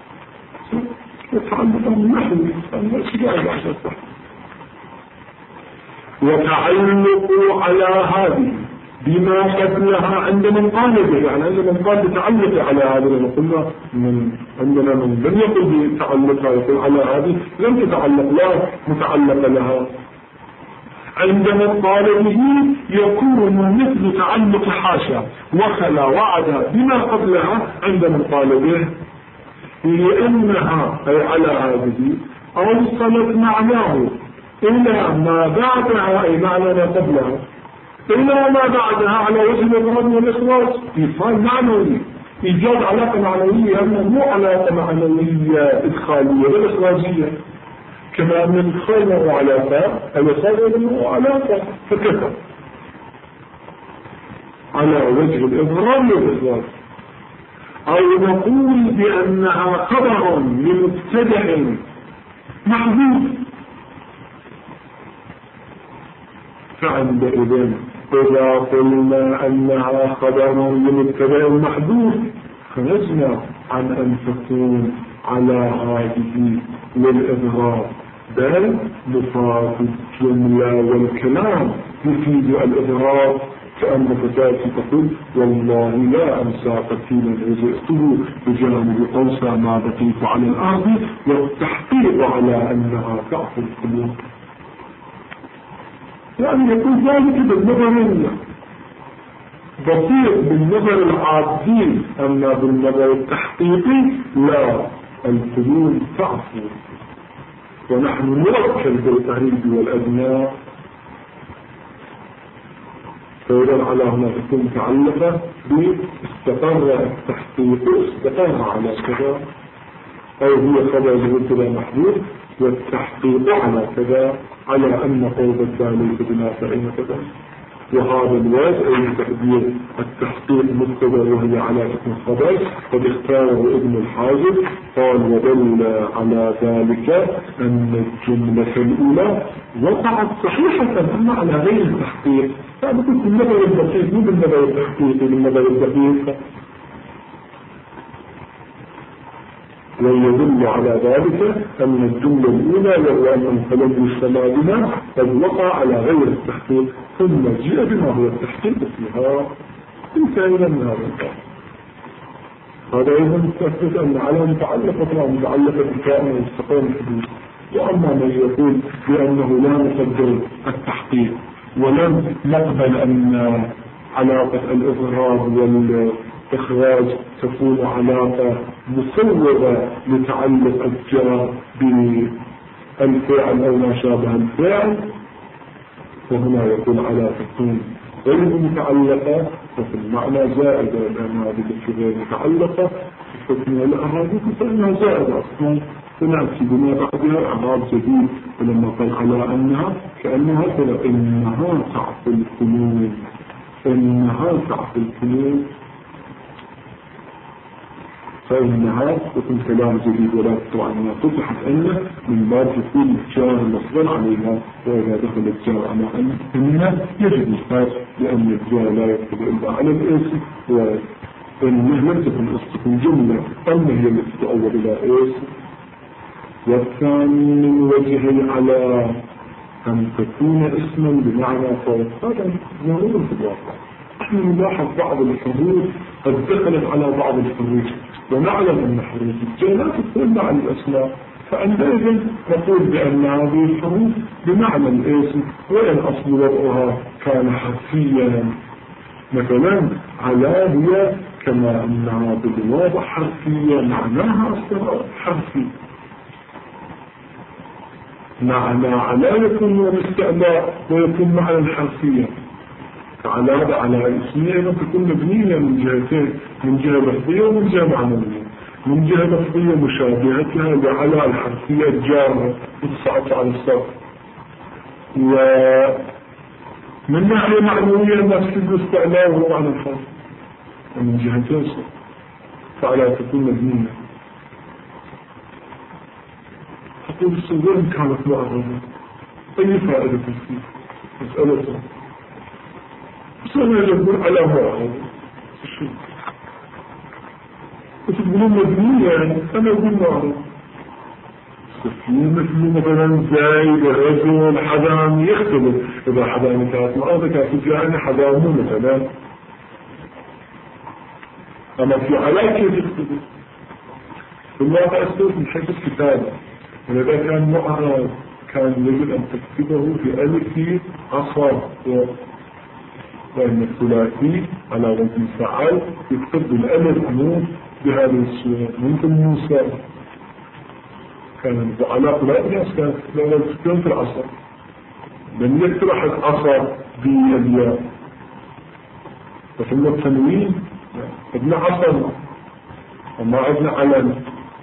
A: وتعلق النحو وتعلق على هذه بما قبلها عند من قال به، يعني عند من قال بتعلق على هذه، لما قلنا عندنا من لم يقل بتعلقها يقول على هذه لم تتعلق لا متعلق لها. عند من قال به يكون مثل تعلق حاشا وخلا وعدا بما قبلها عند من قال به، لأنها أي على هذه أوصلت معناه إلى ما بعدها أي معنى ما قبلها إلى ما بعدها على وجه الإبراز والإخراج، إيصال معنوي، إيجاد علاقة معنوية، أما مو علاقة معنوية إدخالية ولا إخراجية، كما أن الإدخال له علاقة الإخراج له علاقة، فكذا على وجه الإبراز والإخراج. أو نقول بأنها خبر لمبتدأ محذوف، فعندئذ إذا قلنا أنها خبر لمبتدأ محذوف خرجنا عن أن تكون على هذه للإظهار، بل مفاد الجملة والكلام يفيد الإظهار، كأنك تأتي تقول والله لا أنسى قتيلا رزقته بجانب أوسى ما بقيت على الأرض، والتحقيق على أنها تعطي القلوب. يعني يكون ذلك بالنظر بسيط بالنظر العادي، أما بالنظر التحقيقي لا، القلوب تعفو، ونحن نوكل بالقريب والأدنى. فإذا على هنا تكون متعلقة باستقر التحقيق، استقر على كذا، أو هي خبر لمبتدأ محذوف والتحقيق على كذا على أن قرب الثالث بنافعين كذا. وهذا الوجه أي تقدير التحقيق مبتدأ وهي على اسم الخبر قد اختاره ابن الحاجب. قال ودل على ذلك أن الجملة الأولى وقعت صحيحة أما على غير التحقيق. فأبقى بالنظر الدقيق مو بالنظر التحقيق بالنظر الدقيق. ويدل على ذلك أن الجملة الأولى وهو أن الفلد السماء بها قد وقع على غير التحقيق ثم جاء بما هو التحقيق فيها انتهينا من هذا الكلام. هذا أيضا يثبت أن على متعلقة بكائن واستقام الحدوث. وأما من يقول بأنه لا نقدر التحقيق ولم نقبل أن علاقة الإظهار والإخراج تكون علاقة مصورة لتعلق الجار بالفعل أو ما شابه الفعل، وهنا يكون على تكون غير متعلقة وفي المعنى زائدة لأن هذه غير متعلقة في حكم الأحاديث فإنها زائدة أصلا فنأتي بما بعدها أعراب جديد. ولما قال على أنها كأنها ترى إنها تعطي الفنون فإنها تكون كلام جديد ولا طبعا ما فتحت أن من باب يكون الجار مصدر عليها. وإذا دخل الجار على أن يجب الخاص لأن الجار لا يكتب إلا على الاسم وإنه لم تكن أصدق جملة أما هي التي تؤول إلى اسم. والثاني من وجهي على أن تكون اسما بمعنى فوق. هذا ضروري في الواقع. نحن نلاحظ بعض الحروف قد دخلت على بعض الحروف ونعلم أن حروف الجاء لا تكون مع الأسماء فعندئذ نقول بأن هذه الحروف بمعنى الاسم وإن أصل وضعها كان حرفيا. مثلا على هي كما أنها بالواضح حرفية معناها أصلا حرفي. معنى على يكون من الاستعلاء ويكون معنى الحرفية. على اسمية أيضا تكون مبنية من جهتين، من جهة لفظية ومن جهة معنوية. من جهة لفظية مشابهتها لعلى الحرفية الجارة اتصعت على الصرف. ومن ناحية معنوية نفس الاستعلاء وهو معنى الحرف من جهتين فعلى تكون مبنية. تقول الصغير كانت معرضة أي فائدة فيه مسألة بس أنا يقول على معرضة وتقولون مبنية يعني أنا أقول معرضة مثل مثلا زايد رجل حدام يختلف. إذا حدام كانت معرضة كانت يعني حدامه مثلا أما في علاقة يختلف بالواقع أستوى من حيث الكتابة. ولذا كان معرض كان يجب أن تكتبه في ألف عصر وإن الثلاثي على وزن فعل يكتب بالألف نون بهذه الصورة. ممكن موسى كان على ثلاث ناس كانت تكتب في العصر لم يكتب أحد عصر بالياء فثم التنوين ابن عصر وما ابن علم.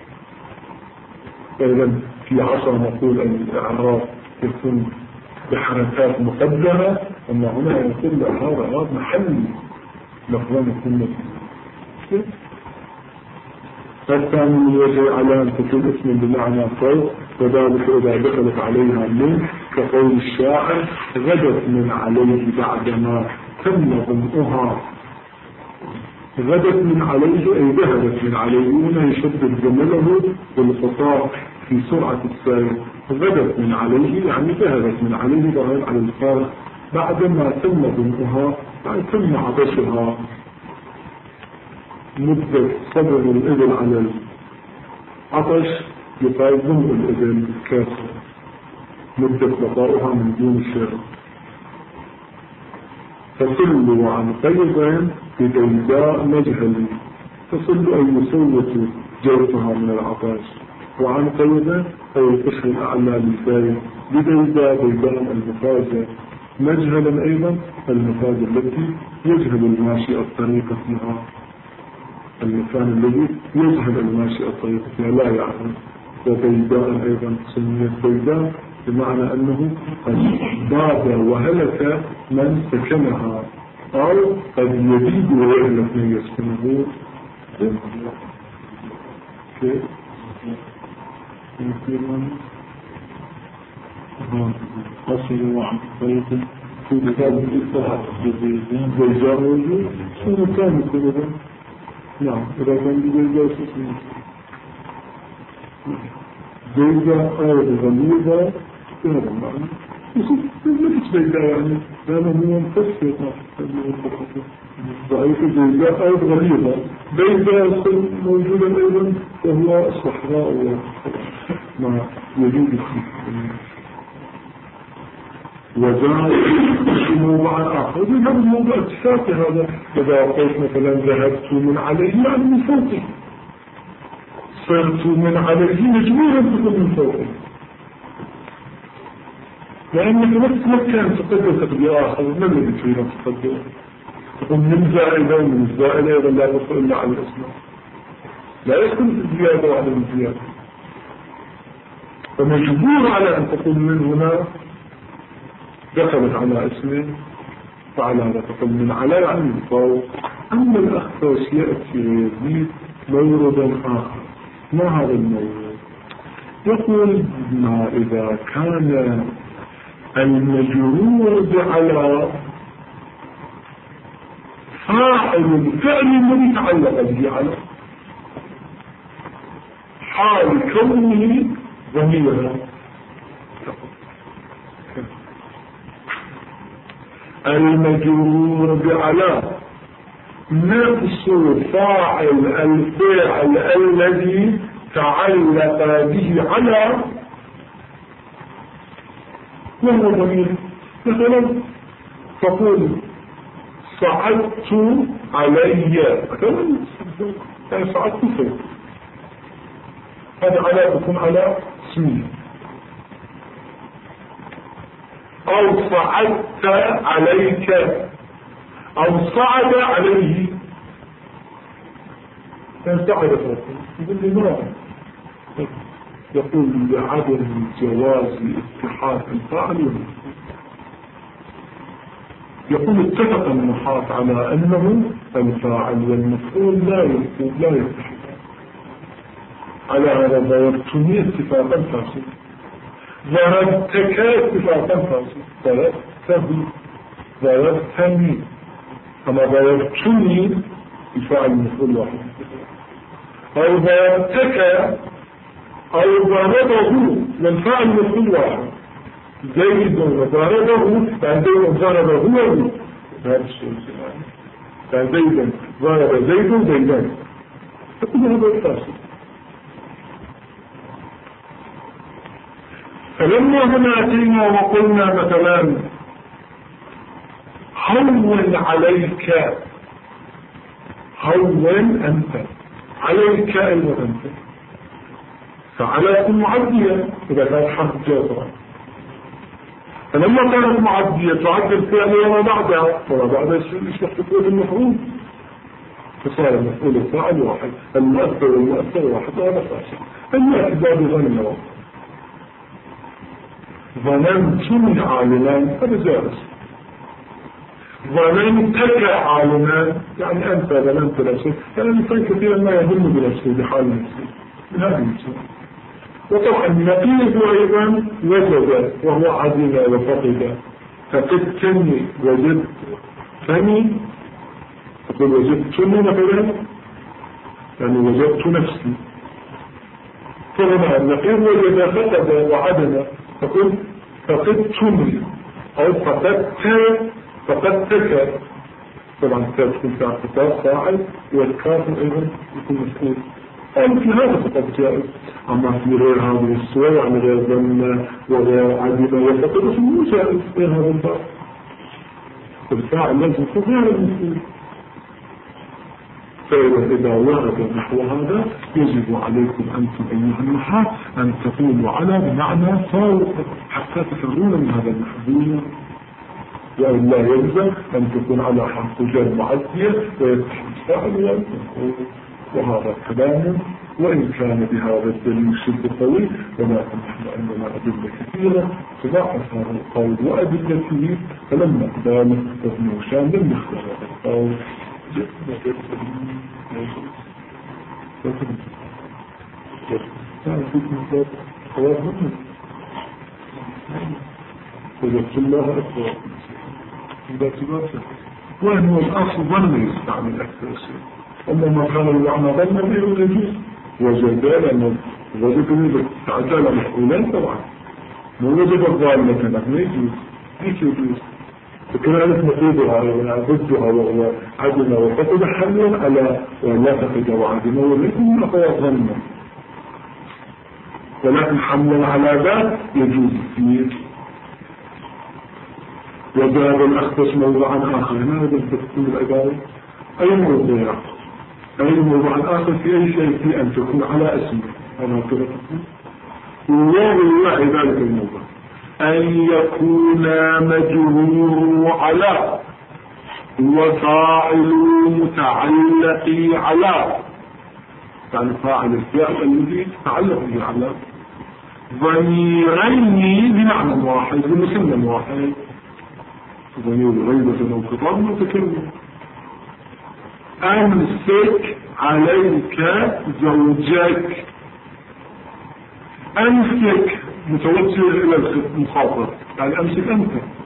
A: فإذا في عصر نقول أن الإعراب يكون بحركات مقدمة أما هنا يكون الإعراب محلي لفظا يكون مثل. فالثاني من وجه على أن تكون اسم بمعنى فوق وذلك إذا دخلت عليها من كقول الشاعر غدت من عليه بعدما تم ظمئها. غدت من عليه أي ذهبت من عليه. هنا يشدد جمله بالخطاب في سرعة السير. غدت من عليه يعني ذهبت من عليه ضغط على الفارق بعدما تم ظمئها يعني تم عطشها. مدة صبر الإبل على العطش يقال ظمء الإبل بالكاسر مدة بقائها من دون الشرب. تصل عن قيضين بديداء مجهل. تصل أي يسوة جوفها من العطاش وعن قيضين أو القشر الأعلى للسائل بديداء المفاجأة مجهلا أيضا المفاجأة التي يجهل الماشي الطريق فيها. المكان الذي يجهل الماشي الطريق فيها لا يعرف وبيداء أيضا سميت بيداء بمعنى أنه قد باد وهلك من سكنها، أو قد يبيد ويهلك من يسكنه. كيف؟
B: قصروا عن طريق
A: في كتاب الإصلاح بيجاء موجود شنو كان يقول؟ نعم إذا كان بيجاء اسمه بيجاء أو غليظة هذا المعنى. ليش بيجاء يعني؟ هذا هو مفسر ضعيف بيجاء أو غليظة. بيجاء موجودا أيضا وهو صحراء ما يجوز فيه. وجاء في موضوع آخر هذا الموضوع اتفاقي. هذا إذا قلت مثلا ذهبت من عليه يعني من فوقه، صرت من عليه مجبورا تكون من فوقه، لأنك نفس مكان تقدر تقدير آخر ما الذي تريد أن تقدر؟ تقول من زائدة ومن الزائدة إذا لا تصل إلا على الأسماء، لا يكون في الزيادة وعدم الزيادة، فمجبور على أن تقول من هنا دخلت على اسمه فعلى هذا تقول من على يعني من فوق. أما الأخفاش يأتي ويزيد موردا آخر. ما هذا المورد؟ يقول ما إذا كان المجرور على فاعل الفعل الذي تعلق به على حال كونه ضميرا، المجرور بعلى نفس فاعل الفعل الذي تعلق به على وهو ضمير. مثلا تقول صعدت علي، مثلا يعني صعدت فوق، هذا على تكون على اسمه. أو صعدت عليك، أو صعد عليه، كان صعد فوق. يقول لي ما يقول لعدم جواز اتحاد الفاعل والمفعول. يقول اتفق النحاة على أنه الفاعل والمفعول لا يتحد. على هذا ضربتني اتفاقا فاسد، ضربتك اتفاقا فاسد، ضربتني، أما ضربتني الفاعل المفعول واحد، أو ضربتك أو ضربه والفاعل المفعول واحد. زيد وضربه بعدين ضربه هو هذا الشيء زيدا ضرب زيد زيدان، فكل هذا الفاسد. فلما هنا أتينا وقلنا مثلا هون عليك، هون أنت، عليك أيضا أنت، فعلى يكون معدية إذا كانت حرف جازرة. فلما كانت معدية تعد الفعل وما بعدها، وما بعدها يشبه تكون المفعول، فصار المفعول الفاعل واحد، المؤثر والمؤثر واحد، وهذا فاسد. الاعتداد غنم ظننت عالما هذا جائز. ظننتك عالما يعني أنت ظننت نفسك، يعني الإنسان كثيرا ما يظن بنفسه بحال نفسه من هذا الإنسان. وطبعا النقيض أيضا وجد وهو عدم وفقد، فقدتني وجدتني، تقول وجدتني مثلا يعني وجدت نفسي. طبعا النقيض وجد فقد وعدم، تقول فقدتني أو فقدتك. طبعا الكاف تكون في اعتبار فاعل والكاف أيضا يكون مسؤول. في هذا فقط جائز. أما في غير هذه الصور يعني غير ظن وغير عدم وفقد مو جائز غير هذا الباب. الفاعل لازم يكون غير المسؤول. فإذا ورد نحو هذا يجب عليكم أنتم أيها النحاة أن تقولوا على بمعنى فوق حتى تفرون من هذا النحو، وإلا يلزم أن تكون على حرف جر معدية ويتحد فاعل والمفعول. وهذا كلام وإن كان بهذا الدليل شد قوي، ولكن نحن عندنا أدلة كثيرة تضاعف هذا القول وأدلته، فلما ذلك ابن هشام لم يختار هذا القول. وجدت الله أكبر وإن هو الأصل ظن يستعمل أكثر الشيء، أما ما كان المعنى ظن غير يجوز وجد لأنه وجد تعجل مفعولين طبعا مو وجد الظالمة ما يجوز فكذلك نقيدها ونعبدها وهو عدنا وفقد حملا على ولا فقد وعدنا ولكن هو ظن، ولكن حملا على ذات يجوز فيه. وجاب الأختص موضعا آخر، هنا هذا التفصيل العبارة أي موضوع آخر في أي شيء في أن تكون على اسمه أنا كذا الله ذلك الموضوع أن يكون مجرور على وفاعل متعلق على، يعني فاعل الفعل الذي تعلق به على ضميرين بمعنى واحد بمسمى واحد، ضمير غيبة أو خطاب متكلم. أمسك عليك زوجك، أمسك متوجه إلى المخاطب يعني أمسك أنت،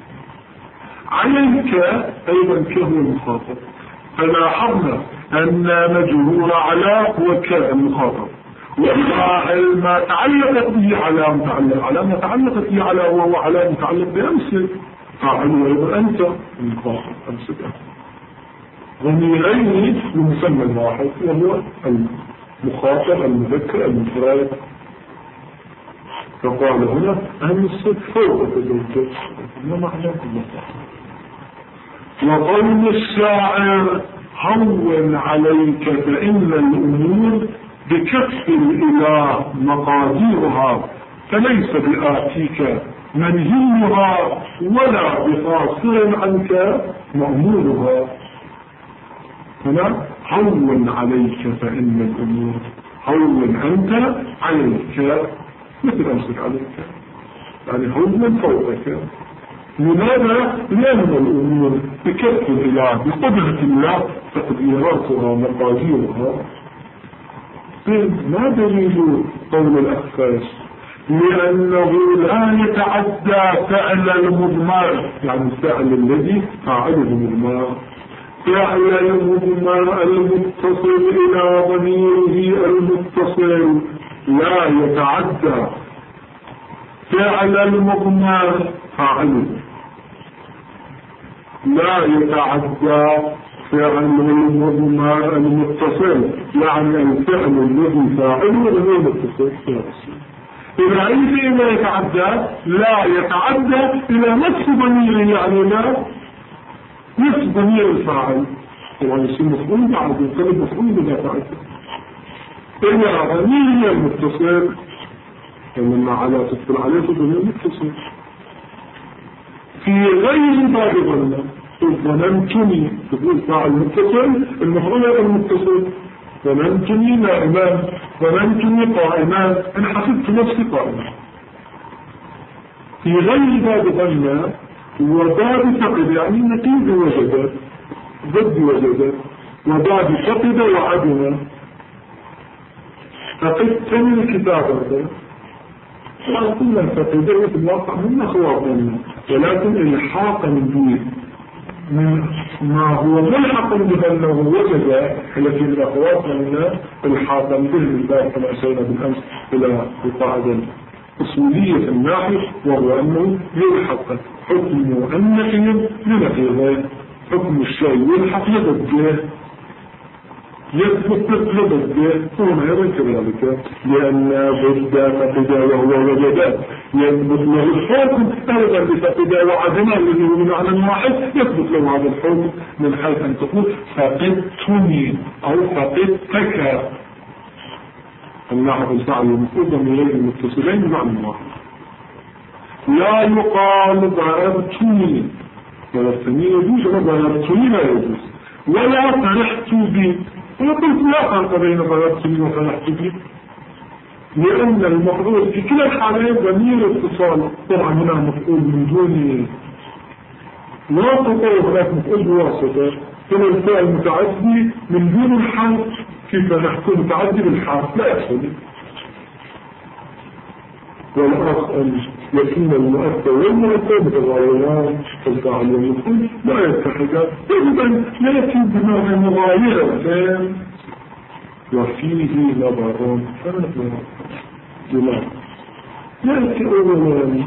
A: عليك أيضا كهو المخاطب، فلاحظنا أن مجهول على هو كالمخاطب، وفاعل ما تعلقت به على متعلق على ما تعلقت به على وهو على متعلق بأمسك، فاعل أيضا أنت المخاطب أمسك أنت، ضميرين بمسمى واحد وهو المخاطب المذكر المفرد. فقال هنا أمسك فوق زوجك، ما معنى وقول الشاعر هون عليك فإن الأمور بكف الإله مقاديرها، فليس بآتيك منهيها ولا بقاصر عنك مأمورها. هنا هون عليك فإن الأمور، هون أنت عليك مثل أمسك عليك يعني هون فوقك. لماذا؟ لأن الأمور بكف الإله بقدرة الله تقديراتها مقاديرها. ما دليل قول الأخفاش؟ لأنه لا يتعدى فعل المضمر، يعني الفعل الذي فاعله مضمر، فعل المضمر المتصل إلى ضميره المتصل لا يتعدى فعل المضمر فاعله، لا يتعدى فعل المضمر المتصل، يعني الفعل الذي فاعله غير متصل. إذا أي شيء لا يتعدى لا يتعدى إلى نفس ضميره، يعني لا نفس ضمير الفاعل، يعني يصير مفعول بعد ينقلب مفعول بلا فاعل إلى ضميره المتصل، لما على تدخل عليه ضمير متصل في غير باب ظنه. ظننتني تقول فاعل متصل المفعول المتصل، ظننتني نائمان، ظننتني قائمان، أنا حسبت نفسي قائما. في غير باب ظنه وباب فقد يعني نتيجة وجدت ضد وجدت، وباب فقد وعدم. فقدتني الكتاب هذا وقلنا فقدت في الواقع من خواتنا، ولكن الحاقا به ما هو ملحق بأنه وجد، التي الأخوات لنا الحاقا به بالله كما أشينا بالأمس إلى القاعدة أصولية الناحية، وهو أنه يلحق حكم النقيض لنقيضه، حكم الشيء يلحق لضده يثبت لضده، هو أيضا كذلك، لأن ضد فقد وهو وجد يثبت له الحكم أيضا بفقد وعدم الذي هو بمعنى واحد، يثبت له هذا الحكم من حيث أن تقول فقدتني أو فقدتك. النحو الفعل المفروض ضميرين المتصلين بمعنى واحد. لا يقال ضربتني، ضربتني يجوز ولا ضربتني لا يجوز، ولا فرحت بي، أنا قلت لا فرق بين ضربتني وفلحتني، لأن المفروض في كلا الحالين ضمير اتصال. طبعا هنا مفعول من دون لا تطور، هناك مفعول بواسطة. هنا الفعل متعدي من دون الحرف، كيف نحكم متعدي بالحرف؟ لا يحصل. والأخ أن يكون المؤثر والمؤثر متغايران كالفعل والمفعول لا يتحدان، إذن يأتي بمعنى مغايرة وفيه نظر. لماذا؟ يأتي أولا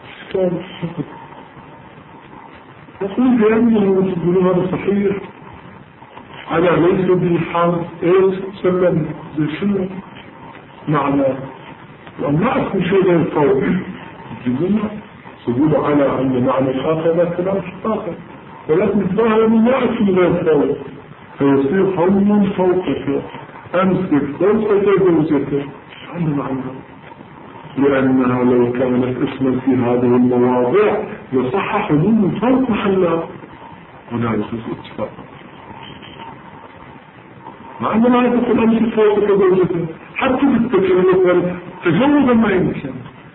A: يقول بأنه تقولون هذا صحيح على ليس بالحرف إيش سلم بشنو معنى، وأما أكون شيء غير فوق جزمنا سبيل على أن معنى الآخر لا كلام آخر، ولكن ظاهر من لا أكون غير فوق، فيصير حول فوقك أمسك فوقك زوجك عنده معنى، لأنها لو كانت اسما في هذه المواضع يصح حلول فوق محلها، ولا يصير اتفاق. مع أن ما يقول أمسك فوقك زوجك حتى بالتكلم تجوزا ما يمكن،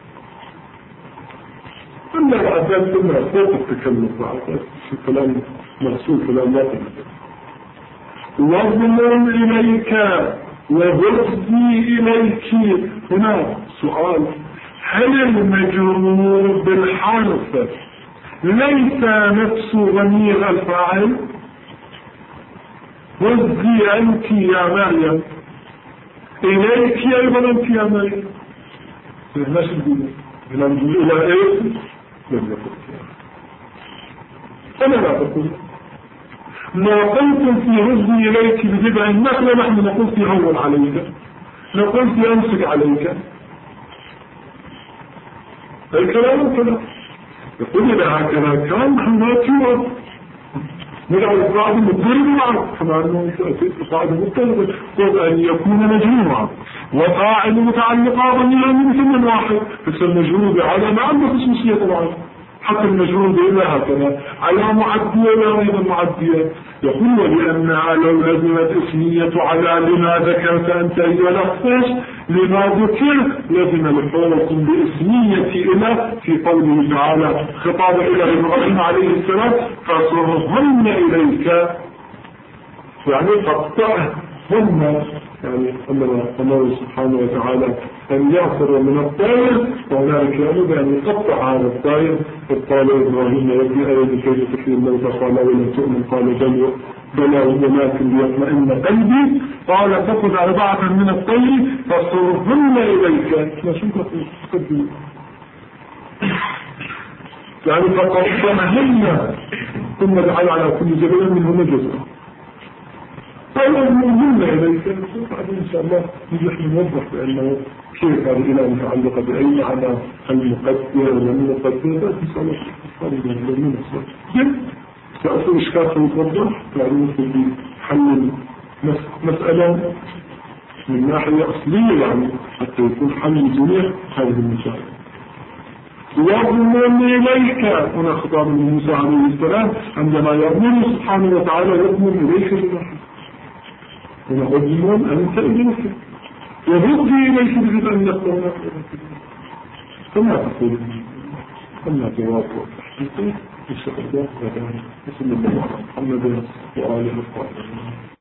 A: أما الأعداد كلها فوق التكلم بعد في كلام مرسول كلام لا تنسى. وظلم إليك وهزي إليك. هنا سؤال: هل المجرور بالحرف ليس نفس ضمير الفاعل؟ هزي أنت يا مريم، إليك أيضا أنت يا مريم. ليش نقول إلى إيه؟ لم يقل. أنا لا أقول ما قلتم في هزي إليك بجبع النخلة، نحن نقول في هول عليك، نقول في أمسك عليك. الكلام كذا. يقول إذا هكذا كان نحن ناتيوه نجعل القاعدة مضطربة، كما أنه القاعدة مضطربة قد أن يكون مجموعة وفاعل متعلقة ضميرا من واحد، فسر المجرور على ما عنده خصوصية طبعا، حتى المجرور بإلا هكذا على معدية ولا غير معدية. يقول: ولأنها لو لزمت اسمية على لما ذكرت أنت أيها الأخفاش لما ذكر لزم الحكم باسمية إلى في قوله تعالى خطاب إلى إبراهيم عليه السلام: فصرهن إليك، يعني قطعهن، يعني الله سبحانه وتعالى أن يعصر من الطائر، وهنالك يأمر بأن يقطع هذا الطائر. فقال إبراهيم: يبني أيدي كيف تحيي الموتى؟ قال: ولم تؤمن؟ قال: بلى ولكن ليطمئن قلبي. قال: فخذ 4 من الطير فصرهن إليك. لا شو تقول؟ يعني فقطعهن ثم جعل على كل جبل منهن جزءا. فالمهم إليك إن شاء الله نحن نوضح بأنه كيف هذه الإله متعلقة بأي معنى المقدر ومن المقدر. بس إن شاء الله فريدا من الصوت سأصل إشكال سيتوضح، يعني مثل حل مسألة من ناحية أصلية، يعني حتى يكون حل جميع هذه المسائل. وَضْمُنْ إليك. هنا خطاب من موسى عليه السلام عندما يأمر سبحانه وتعالى يضمن إليك بالرحمة. هنا أضمن أنت إليك وهدي إليك بجد أن يقوم كما تقول كما تواطئ تحقيقي بشكل ذات بسم الله محمد وآله الطاهرين.